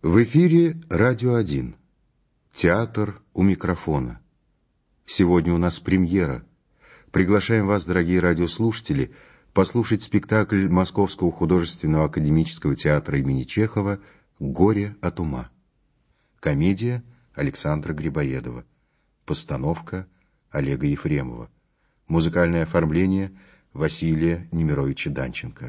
В эфире «Радио 1». Театр у микрофона. Сегодня у нас премьера. Приглашаем вас, дорогие радиослушатели, послушать спектакль Московского художественного академического театра имени Чехова «Горе от ума». Комедия Александра Грибоедова. Постановка Олега Ефремова. Музыкальное оформление Василия Немировича Данченко.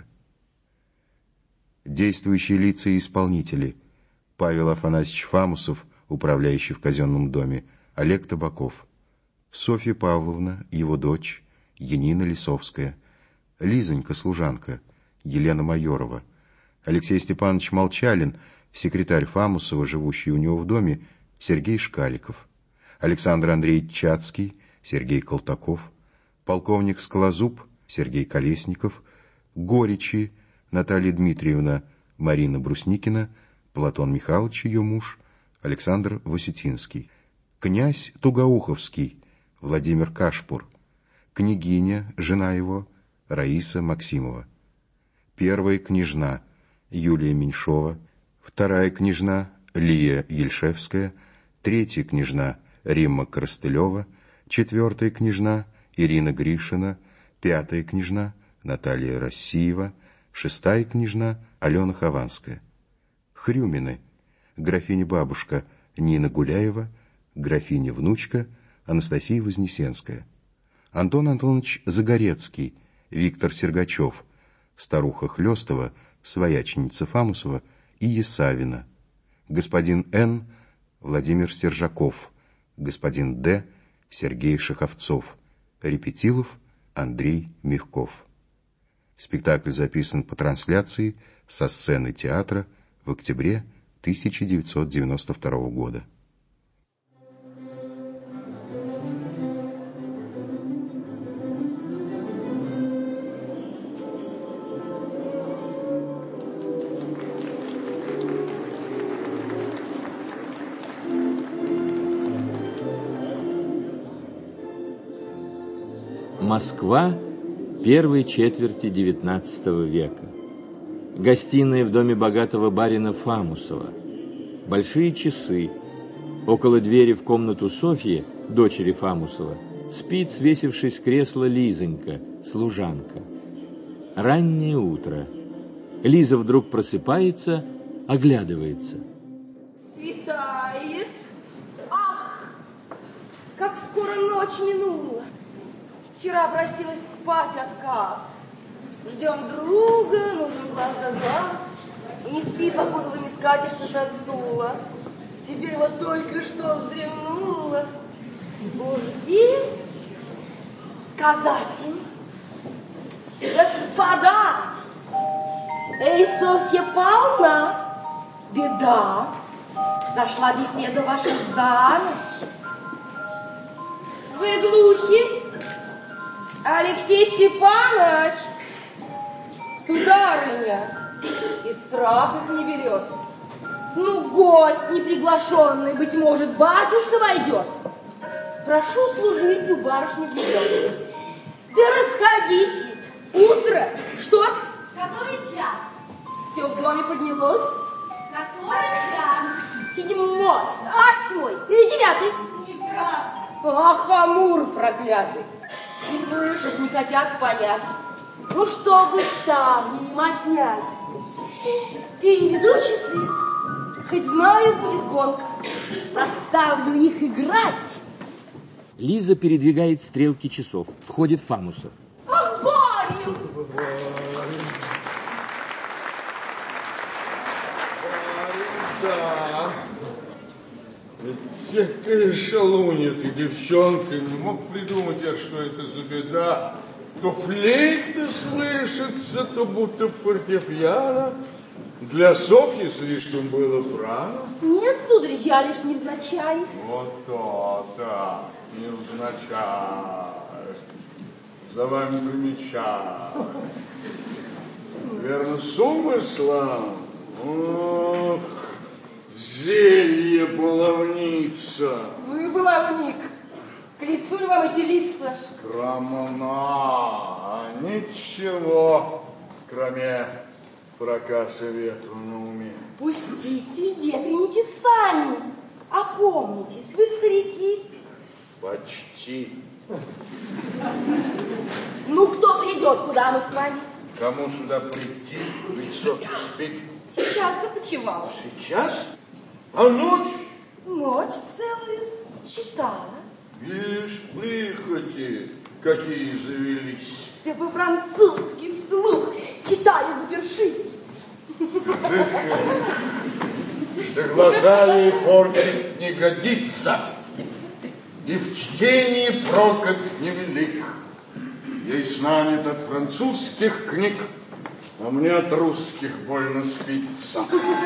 Действующие лица и исполнители: Павел Афанасьевич Фамусов, управляющий в казенном доме, Олег Табаков, Софья Павловна, его дочь, Янина Лисовская, Лизонька, служанка, Елена Майорова, Алексей Степанович Молчалин, секретарь Фамусова, живущий у него в доме, Сергей Шкаликов, Александр Андреевич Чацкий, Сергей Колтаков, полковник Скалозуб, Сергей Колесников, Горичи, Наталья Дмитриевна, Марина Брусникина, Платон Михайлович, ее муж, Александр Васютинский, князь Тугоуховский, Владимир Кашпур, княгиня, жена его, Раиса Максимова, первая княжна Юлия Меньшова, вторая княжна Лия Ельшевская, третья княжна Римма Коростылева, четвертая княжна Ирина Гришина, пятая княжна Наталья Рассиева, шестая княжна Алена Хованская. Хрюмины: графиня-бабушка Нина Гуляева, графиня-внучка Анастасия Вознесенская, Антон Антонович Загорецкий, Виктор Сергачев, старуха Хлёстова, свояченица Фамусова и Есавина, господин Н. Владимир Стержаков, господин Д. Сергей Шаховцов, Репетилов Андрей Мягков. Спектакль записан по трансляции со сцены театра в октябре 1992 года. Москва первой четверти XIX века. Гостиная в доме богатого барина Фамусова. Большие часы. Около двери в комнату Софьи, дочери Фамусова, спит, свесившись с кресла, Лизонька, служанка. Раннее утро. Лиза вдруг просыпается, оглядывается. Светает. Ах, как скоро ночь минула. Вчера просилась спать, отказ. Ждем друга, нужен глаз за глаз. Не спи, покуда вы не скатишься со стула. Теперь вот только что вздремнула. Божди сказать им: господа, эй, Софья Павловна, беда, зашла беседа ваша за ночь. Вы глухи, Алексей Степанович? Сударыня, и страх их не берет. Ну, гость неприглашенный, быть может, батюшка войдет. Прошу служить у барышни влюбленной. Да расходитесь, утро, что-с? Который час? Все в доме поднялось. Который час? 7-й, 8-й или 9-й? Неправда. Ах, Амур проклятый. Не слышат, не хотят понять. Ну, что бы там им отнять? Переведу часы. Хоть знаю, будет гонка. Заставлю их играть. Лиза передвигает стрелки часов. Входит Фамусов. Ах, барин! Да. Какая шалунья ты, девчонка, не мог придумать я, что это за беда. То флейта слышится, то будто фортепиано. Для Софьи слишком было рано. Нет, сударь, я лишь невзначай. Вот то-то, невзначай. За вами примечаю. Верно, с умыслом? Ох, зелье баловница. Вы, баловник, к лицу ли вам эти лица? Скромна, ничего, кроме проказа ветру на уме. Пустите ветреники сами. Опомнитесь, вы старики. Почти. Ну, кто придет, куда мы с вами? Кому сюда прийти? Ведь Софья спит. Сейчас започевала. Сейчас? А ночь? Ночь целую читала. Видишь, прихоти, какие завелись. Все по-французски вслух читаю, завершись. Жидкая, за глаза ей портить не годится, и в чтении прокат невелик. Ей снанет от французских книг, а мне от русских больно спится.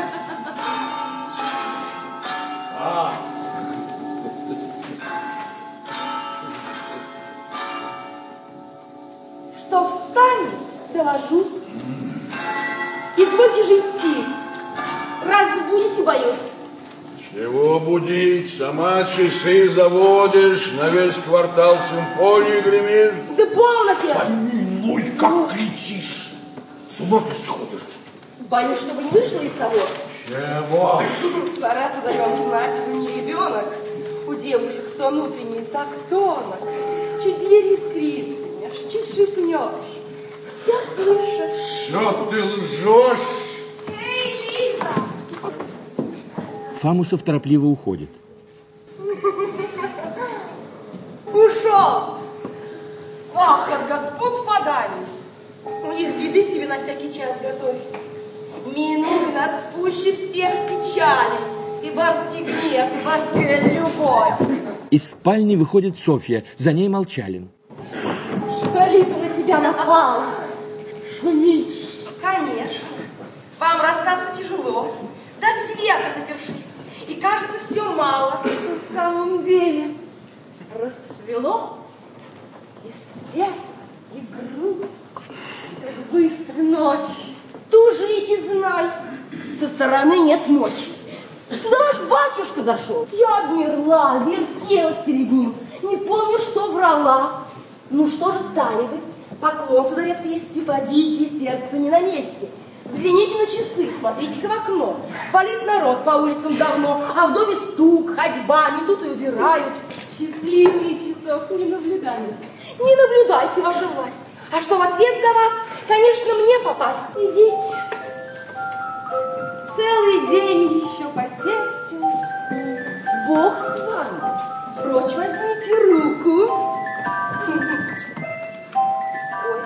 Что встанет, доложусь. Извольте же идти. Разбудите, боюсь. Чего будить? Сама часы заводишь, на весь квартал симфонии гремишь. Да полноте! Помилуй, как кричишь! С ума ты сходишь. Боюсь, чтобы не вышло из того. Чего? Пора задаем знать, вы не ребенок. У девушек сон утренний так тонок. Чуть дверью скрипнешь, чуть шипнешь. Все слышишь. Все ты лжешь. Эй, Лиза! Фамусов торопливо уходит. Ушел! Ах, от господ подали! У них беды себе на всякий час готовь. Минуты нас пуще всех печали. И барский гнев, и барская любовь. Из спальни выходит Софья, за ней Молчалин. Что, Лиза, на тебя напала? Шумишь. Конечно. Вам расстаться тяжело. До света запершись. И кажется, все мало. В самом деле, рассвело, и свет, и грусть, как быстро ночь. Тужите, знай, со стороны нет мочи. Сюда ваш батюшка зашел. Я обмерла, вертелась перед ним. Не помню, что врала. Ну что же стали вы? Поклон, сударь, отвести, подите, сердце не на месте. Взгляните на часы, смотрите-ка в окно. Валит народ по улицам давно, а в доме стук, ходьба, не тут и убирают. Счастливые часов не наблюдались. Не наблюдайте, ваша власть. А что в ответ за вас? Конечно, мне попасть. Идите. Целый день еще потерпимся. Бог с вами. Прочь возьмите руку. Ой.